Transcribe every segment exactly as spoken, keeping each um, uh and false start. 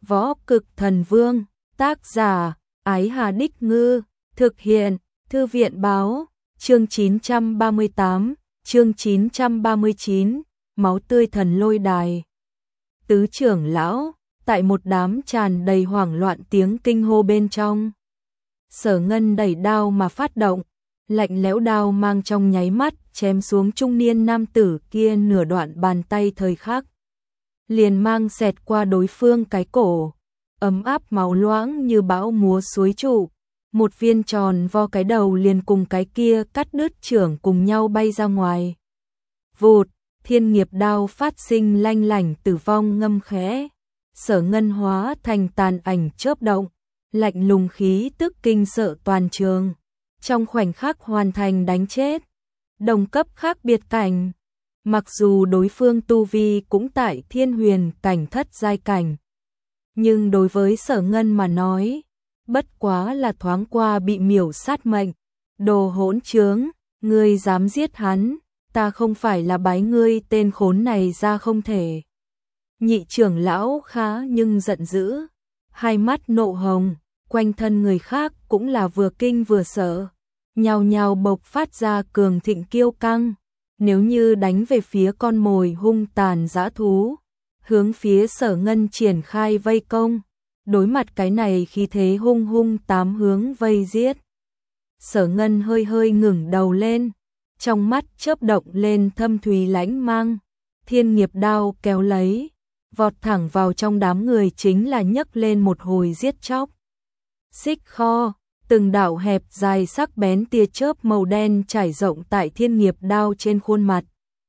Võ Cực Thần Vương, tác giả, Ái Hà Đích Ngư, thực hiện, Thư viện Báo, chương chín trăm ba mươi tám, chương chín trăm ba mươi chín, máu tươi thần lôi đài. Tứ trưởng lão, tại một đám tràn đầy hoảng loạn tiếng kinh hô bên trong. Sở Ngân đẩy đao mà phát động, lạnh lẽo đao mang trong nháy mắt chém xuống trung niên nam tử kia nửa đoạn bàn tay thời khắc. Liền mang xẹt qua đối phương cái cổ, ấm áp máu loãng như bão múa suối trụ, một viên tròn vo cái đầu liền cùng cái kia cắt đứt trưởng cùng nhau bay ra ngoài. Vụt, thiên nghiệp đao phát sinh lanh lảnh tử vong ngâm khẽ, Sở Ngân hóa thành tàn ảnh chớp động, lạnh lùng khí tức kinh sợ toàn trường, trong khoảnh khắc hoàn thành đánh chết. Đồng cấp khác biệt cảnh, mặc dù đối phương tu vi cũng tại thiên huyền cảnh thất giai cảnh, nhưng đối với Sở Ngân mà nói, bất quá là thoáng qua bị miểu sát mệnh. Đồ hỗn trướng, ngươi dám giết hắn, ta không phải là bái ngươi tên khốn này ra không thể. Nhị trưởng lão khá nhưng giận dữ, hai mắt nộ hồng, quanh thân người khác cũng là vừa kinh vừa sợ, nhao nhao bộc phát ra cường thịnh kiêu căng. Nếu như đánh về phía con mồi hung tàn dã thú, hướng phía Sở Ngân triển khai vây công, đối mặt cái này khi thế hung hung tám hướng vây giết. Sở Ngân hơi hơi ngừng đầu lên, trong mắt chớp động lên thâm thúy lãnh mang, thiên nghiệp đao kéo lấy, vọt thẳng vào trong đám người chính là nhấc lên một hồi giết chóc. Xích kho, từng đạo hẹp dài sắc bén tia chớp màu đen trải rộng tại thiên nghiệp đao trên khuôn mặt.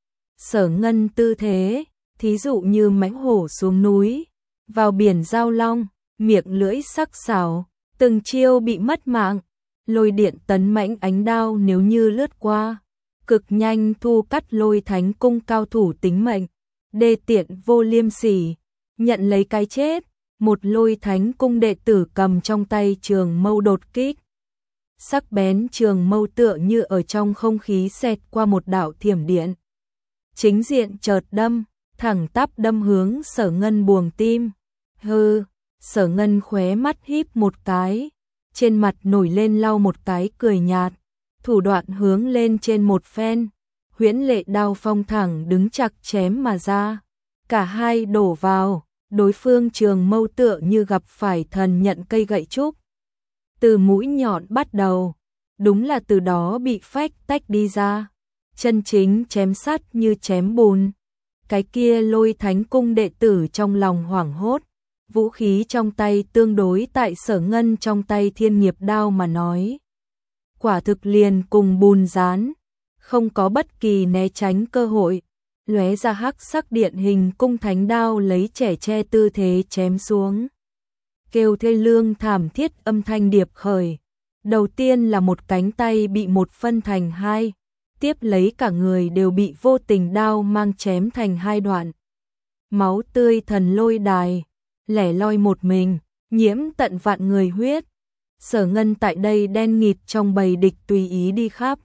Sở Ngân tư thế, thí dụ như mãnh hổ xuống núi, vào biển giao long, miệng lưỡi sắc sảo, từng chiêu bị mất mạng, lôi điện tấn mãnh ánh đao nếu như lướt qua, cực nhanh thu cắt Lôi Thánh Cung cao thủ tính mệnh, đê tiện vô liêm sỉ, nhận lấy cái chết. Một Lôi Thánh Cung đệ tử cầm trong tay trường mâu đột kích. Sắc bén trường mâu tựa như ở trong không khí xẹt qua một đạo thiểm điện. Chính diện chợt đâm, thẳng tắp đâm hướng Sở Ngân buồng tim. Hừ, Sở Ngân khóe mắt híp một cái, trên mặt nổi lên lau một cái cười nhạt, thủ đoạn hướng lên trên một phen, huyễn lệ đao phong thẳng đứng chặt chém mà ra. Cả hai đổ vào, đối phương trường mâu tựa như gặp phải thần nhận cây gậy trúc. Từ mũi nhọn bắt đầu, đúng là từ đó bị phách tách đi ra, chân chính chém sắt như chém bùn. Cái kia Lôi Thánh Cung đệ tử trong lòng hoảng hốt, vũ khí trong tay tương đối tại Sở Ngân trong tay thiên nghiệp đao mà nói, quả thực liền cùng bùn rán, không có bất kỳ né tránh cơ hội. Lóe ra hắc sắc điện hình cung thánh đao lấy trẻ tre tư thế chém xuống. Kêu thê lương thảm thiết âm thanh điệp khởi. Đầu tiên là một cánh tay bị một phân thành hai, tiếp lấy cả người đều bị vô tình đao mang chém thành hai đoạn. Máu tươi thần lôi đài, lẻ loi một mình, nhiễm tận vạn người huyết. Sở Ngân tại đây đen nghịt trong bầy địch tùy ý đi khắp.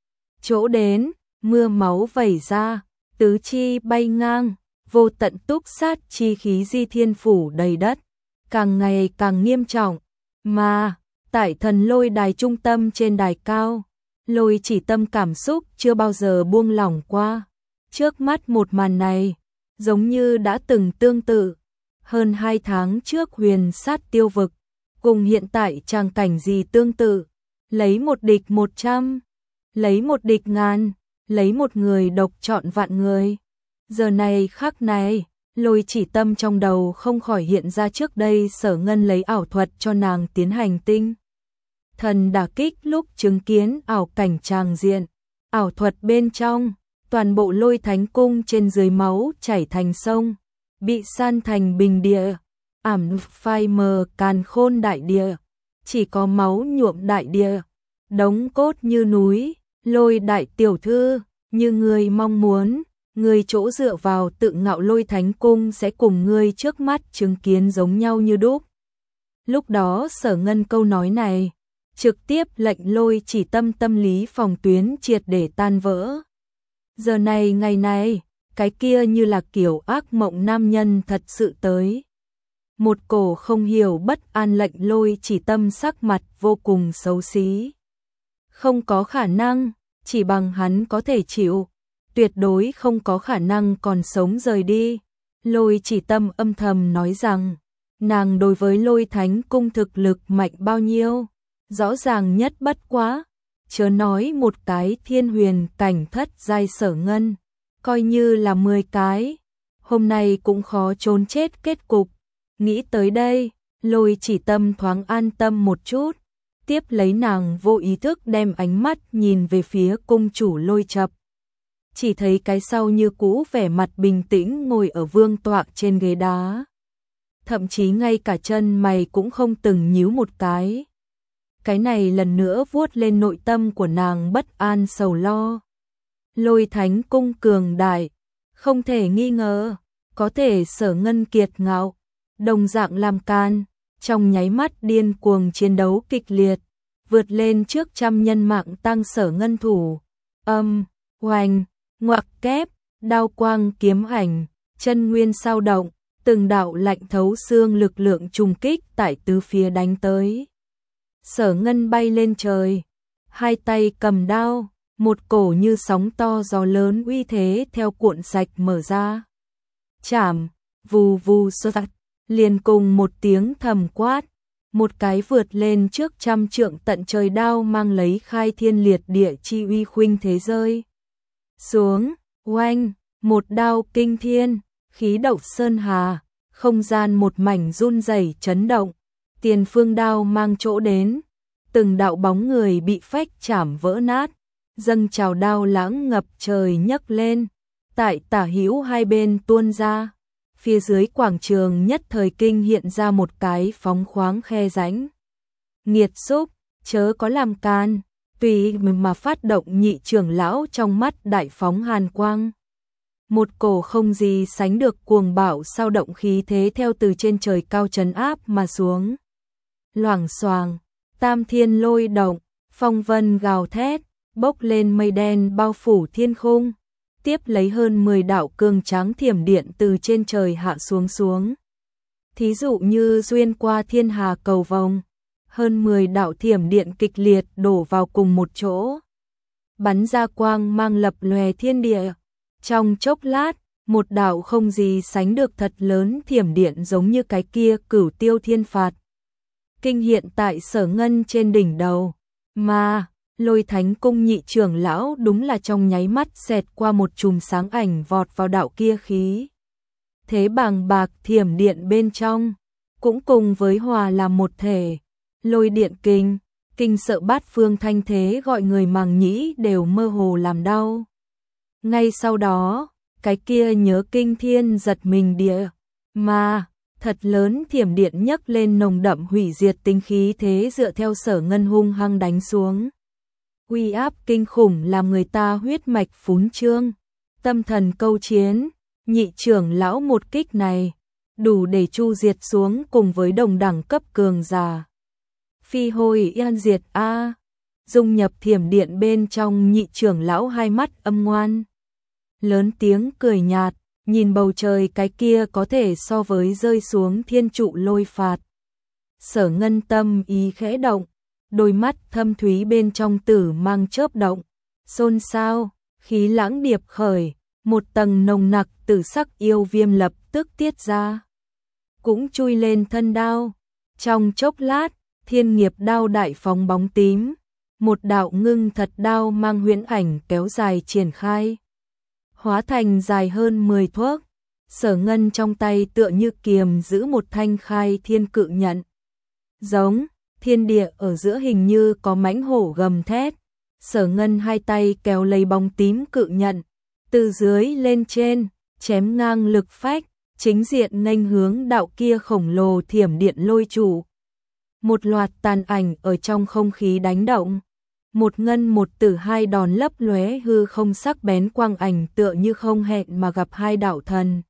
Chỗ đến, mưa máu vẩy ra, tứ chi bay ngang, vô tận túc sát chi khí di thiên phủ đầy đất, càng ngày càng nghiêm trọng. Mà, tại thần lôi đài trung tâm trên đài cao, Lôi Chỉ Tâm cảm xúc chưa bao giờ buông lỏng qua. Trước mắt một màn này, giống như đã từng tương tự. Hơn hai tháng trước huyền sát tiêu vực, cùng hiện tại tràng cảnh gì tương tự. Lấy một địch một trăm, lấy một địch ngàn, lấy một người độc chọn vạn người. Giờ này khắc này, Lôi Chỉ Tâm trong đầu không khỏi hiện ra trước đây Sở Ngân lấy ảo thuật cho nàng tiến hành tinh thần đả kích lúc chứng kiến ảo cảnh tràng diện. Ảo thuật bên trong, toàn bộ Lôi Thánh Cung trên dưới máu chảy thành sông, bị san thành bình địa, ảm phai mờ càn khôn đại địa, chỉ có máu nhuộm đại địa, đống cốt như núi. Lôi đại tiểu thư, như ngươi mong muốn, ngươi chỗ dựa vào tự ngạo Lôi Thánh Cung sẽ cùng ngươi trước mắt chứng kiến giống nhau như đúc. Lúc đó Sở Ngân câu nói này, trực tiếp lệnh Lôi Chỉ Tâm tâm lý phòng tuyến triệt để tan vỡ. Giờ này ngày này, cái kia như là kiểu ác mộng nam nhân thật sự tới. một cổ không hiểu bất an lệnh Lôi Chỉ Tâm sắc mặt vô cùng xấu xí. Không có khả năng, chỉ bằng hắn có thể chịu, tuyệt đối không có khả năng còn sống rời đi. Lôi Chỉ Tâm âm thầm nói rằng, nàng đối với Lôi Thánh Cung thực lực mạnh bao nhiêu, rõ ràng nhất bất quá, chớ nói một cái thiên huyền cảnh thất giai Sở Ngân, coi như là mười cái, hôm nay cũng khó trốn chết kết cục. Nghĩ tới đây, Lôi Chỉ Tâm thoáng an tâm một chút, tiếp lấy nàng vô ý thức đem ánh mắt nhìn về phía cung chủ Lôi Chập. Chỉ thấy cái sau như cũ vẻ mặt bình tĩnh ngồi ở vương tọa trên ghế đá. Thậm chí ngay cả chân mày cũng không từng nhíu một cái. Cái này lần nữa vuốt lên nội tâm của nàng bất an sầu lo. Lôi Thánh Cung cường đại, không thể nghi ngờ, có thể Sở Ngân kiệt ngạo, đồng dạng làm can, trong nháy mắt điên cuồng chiến đấu kịch liệt, vượt lên trước trăm nhân mạng tăng Sở Ngân thủ. Âm, oanh, ngoặc kép, đao quang kiếm ảnh, chân nguyên sao động, từng đạo lạnh thấu xương lực lượng trùng kích tại tứ phía đánh tới. Sở Ngân bay lên trời, hai tay cầm đao, một cổ như sóng to gió lớn uy thế theo cuộn sạch mở ra. Chảm, vù vù sơ tạch, liền cùng một tiếng thầm quát, một cái vượt lên trước trăm trượng tận trời đao mang lấy khai thiên liệt địa chi uy khuynh thế rơi xuống, oanh, một đao kinh thiên, khí động sơn hà, không gian một mảnh run rẩy chấn động, tiền phương đao mang chỗ đến, từng đạo bóng người bị phách chảm vỡ nát, dâng trào đao lãng ngập trời nhấc lên, tại tả hữu hai bên tuôn ra, phía dưới quảng trường nhất thời kinh hiện ra một cái phóng khoáng khe rãnh. Nghiệt xúc, chớ có làm can, tùy mà phát động nhị trưởng lão trong mắt đại phóng hàn quang. Một cổ không gì sánh được cuồng bạo sao động khí thế theo từ trên trời cao trấn áp mà xuống. Loảng xoàng, tam thiên lôi động, phong vân gào thét, bốc lên mây đen bao phủ thiên khung, tiếp lấy hơn mười đạo cường tráng thiểm điện từ trên trời hạ xuống xuống. Thí dụ như xuyên qua thiên hà cầu vồng, hơn mười đạo thiểm điện kịch liệt đổ vào cùng một chỗ, bắn ra quang mang lập lòe thiên địa. Trong chốc lát, một đạo không gì sánh được thật lớn thiểm điện giống như cái kia Cửu Tiêu Thiên Phạt kinh hiện tại Sở Ngân trên đỉnh đầu, mà Lôi Thánh Cung nhị trưởng lão đúng là trong nháy mắt xẹt qua một chùm sáng ảnh vọt vào đạo kia khí thế bàng bạc thiểm điện bên trong, cũng cùng với hòa làm một thể. Lôi điện kinh, kinh sợ bát phương thanh thế gọi người màng nhĩ đều mơ hồ làm đau. Ngay sau đó, cái kia nhớ kinh thiên giật mình địa, mà thật lớn thiểm điện nhấc lên nồng đậm hủy diệt tinh khí thế dựa theo Sở Ngân hung hăng đánh xuống. Uy áp kinh khủng làm người ta huyết mạch phún trương, tâm thần câu chiến, nhị trưởng lão một kích này, đủ để chu diệt xuống cùng với đồng đẳng cấp cường giả. Phi hồi yên diệt a, dung nhập thiểm điện bên trong nhị trưởng lão hai mắt âm ngoan. Lớn tiếng cười nhạt, nhìn bầu trời cái kia có thể so với rơi xuống thiên trụ lôi phạt. Sở Ngân tâm ý khẽ động, đôi mắt thâm thúy bên trong tử mang chớp động, xôn xao, khí lãng điệp khởi, một tầng nồng nặc tử sắc yêu viêm lập tức tiết ra. Cũng chui lên thân đao, trong chốc lát, thiên nghiệp đao đại phóng bóng tím, một đạo ngưng thật đao mang huyễn ảnh kéo dài triển khai. Hóa thành dài hơn mười thước, Sở Ngân trong tay tựa như kiềm giữ một thanh khai thiên cự nhận. Giống, thiên địa ở giữa hình như có mãnh hổ gầm thét, Sở Ngân hai tay kéo lấy bóng tím cự nhận, từ dưới lên trên, chém ngang lực phách, chính diện nghênh hướng đạo kia khổng lồ thiểm điện lôi chủ. Một loạt tàn ảnh ở trong không khí đánh động. Một ngân một tử hai đòn lấp lóe hư không sắc bén quang ảnh tựa như không hẹn mà gặp hai đạo thần.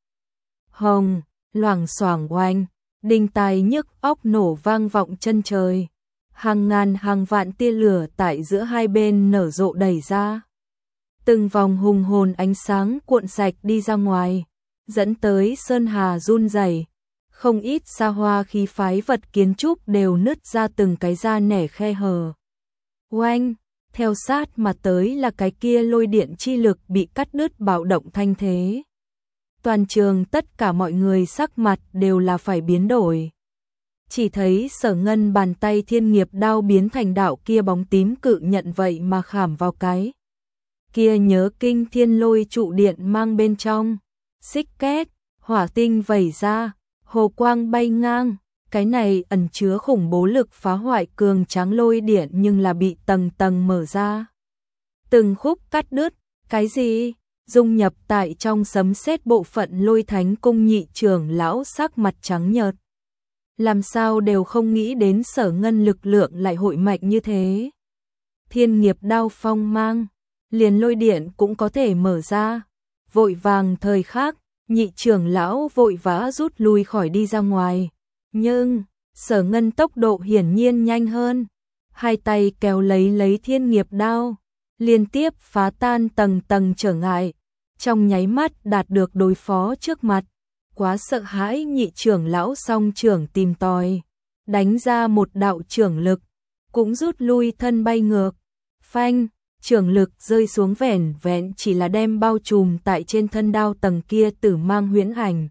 Hồng, loảng xoảng oanh, đinh tai nhức óc nổ vang vọng chân trời. Hàng ngàn hàng vạn tia lửa tại giữa hai bên nở rộ đẩy ra. Từng vòng hùng hồn ánh sáng cuộn sạch đi ra ngoài, dẫn tới sơn hà run rẩy, không ít xa hoa khí phái vật kiến trúc đều nứt ra từng cái ra nẻ khe hở. Oanh, theo sát mà tới là cái kia lôi điện chi lực bị cắt đứt bạo động thanh thế. Toàn trường tất cả mọi người sắc mặt đều là phải biến đổi. Chỉ thấy Sở Ngân bàn tay thiên nghiệp đao biến thành đạo kia bóng tím cự nhận vậy mà khảm vào cái kia nhớ kinh thiên lôi trụ điện mang bên trong. Xích két, hỏa tinh vẩy ra, hồ quang bay ngang. Cái này ẩn chứa khủng bố lực phá hoại cường tráng lôi điện nhưng là bị tầng tầng mở ra. Từng khúc cắt đứt, cái gì? Dung nhập tại trong sấm sét bộ phận Lôi Thánh cung nhị trưởng lão sắc mặt trắng nhợt. Làm sao đều không nghĩ đến Sở Ngân lực lượng lại hội mạnh như thế. Thiên nghiệp đao phong mang, liền lôi điện cũng có thể mở ra. Vội vàng thời khắc, nhị trưởng lão vội vã rút lui khỏi đi ra ngoài. Nhưng, Sở Ngân tốc độ hiển nhiên nhanh hơn. Hai tay kéo lấy lấy thiên nghiệp đao, liên tiếp phá tan tầng tầng trở ngại. Trong nháy mắt đạt được đối phó trước mặt. Quá sợ hãi nhị trưởng lão song trưởng tìm tòi. Đánh ra một đạo trưởng lực, cũng rút lui thân bay ngược. Phanh, trưởng lực rơi xuống vẻn vẹn chỉ là đem bao trùm tại trên thân đao tầng kia tử mang huyễn ảnh.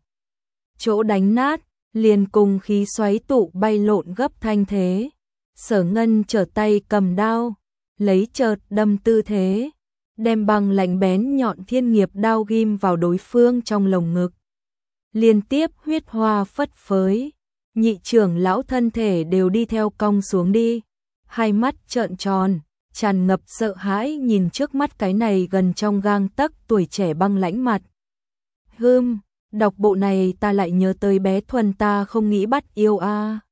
Chỗ đánh nát, liền cùng khí xoáy tụ bay lộn gấp thanh thế. Sở Ngân trở tay cầm đao, lấy chợt đâm tư thế, đem băng lạnh bén nhọn thiên nghiệp đao ghim vào đối phương trong lồng ngực. Liên tiếp huyết hoa phất phới, nhị trưởng lão thân thể đều đi theo cong xuống đi, hai mắt trợn tròn, tràn ngập sợ hãi nhìn trước mắt cái này gần trong gang tấc tuổi trẻ băng lãnh mặt. Hừm, đọc bộ này ta lại nhớ tới bé Thuần ta không nghĩ bắt yêu a. À.